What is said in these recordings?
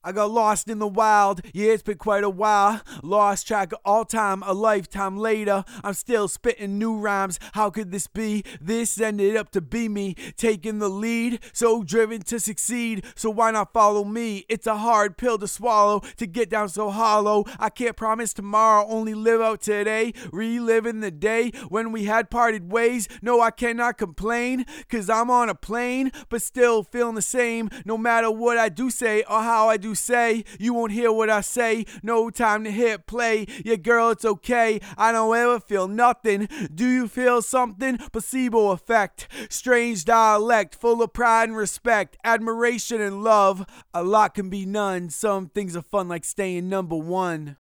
I got lost in the wild, yeah, it's been quite a while. Lost track of all time, a lifetime later. I'm still spitting new rhymes, how could this be? This ended up to be me, taking the lead, so driven to succeed. So why not follow me? It's a hard pill to swallow, to get down so hollow. I can't promise tomorrow, only live out today. Reliving the day when we had parted ways. No, I cannot complain, cause I'm on a plane, but still feeling the same. No matter what I do say or how I do say, you won't hear what I say. No time to hit play. Yeah, girl, it's okay. I don't ever feel nothing. Do you feel something? Placebo effect. Strange dialect, full of pride and respect, admiration and love. A lot can be none. Some things are fun, like staying number one.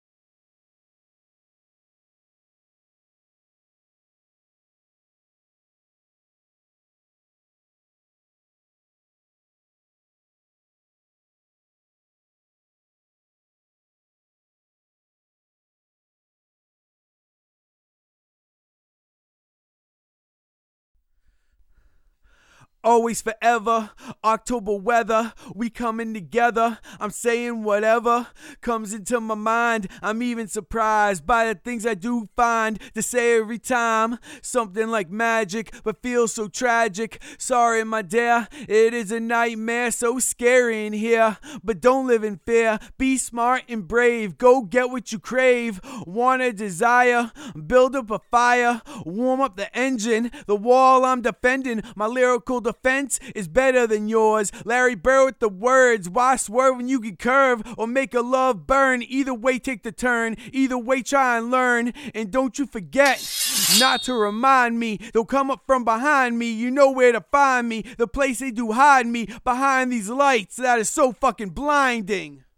Always forever, October weather, we coming together. I'm saying whatever comes into my mind. I'm even surprised by the things I do find to say every time. Something like magic, but feels so tragic. Sorry, my dear, it is a nightmare, so scary in here. But don't live in fear, be smart and brave. Go get what you crave, want a desire, build up a fire, warm up the engine, the wall I'm defending. My lyrical defense is better than yours. Larry Bird with the words. Why swerve when you can curve or make a love burn? Either way, take the turn. Either way, try and learn. And don't you forget not to remind me. They'll come up from behind me. You know where to find me. The place they do hide me behind these lights that is so fucking blinding.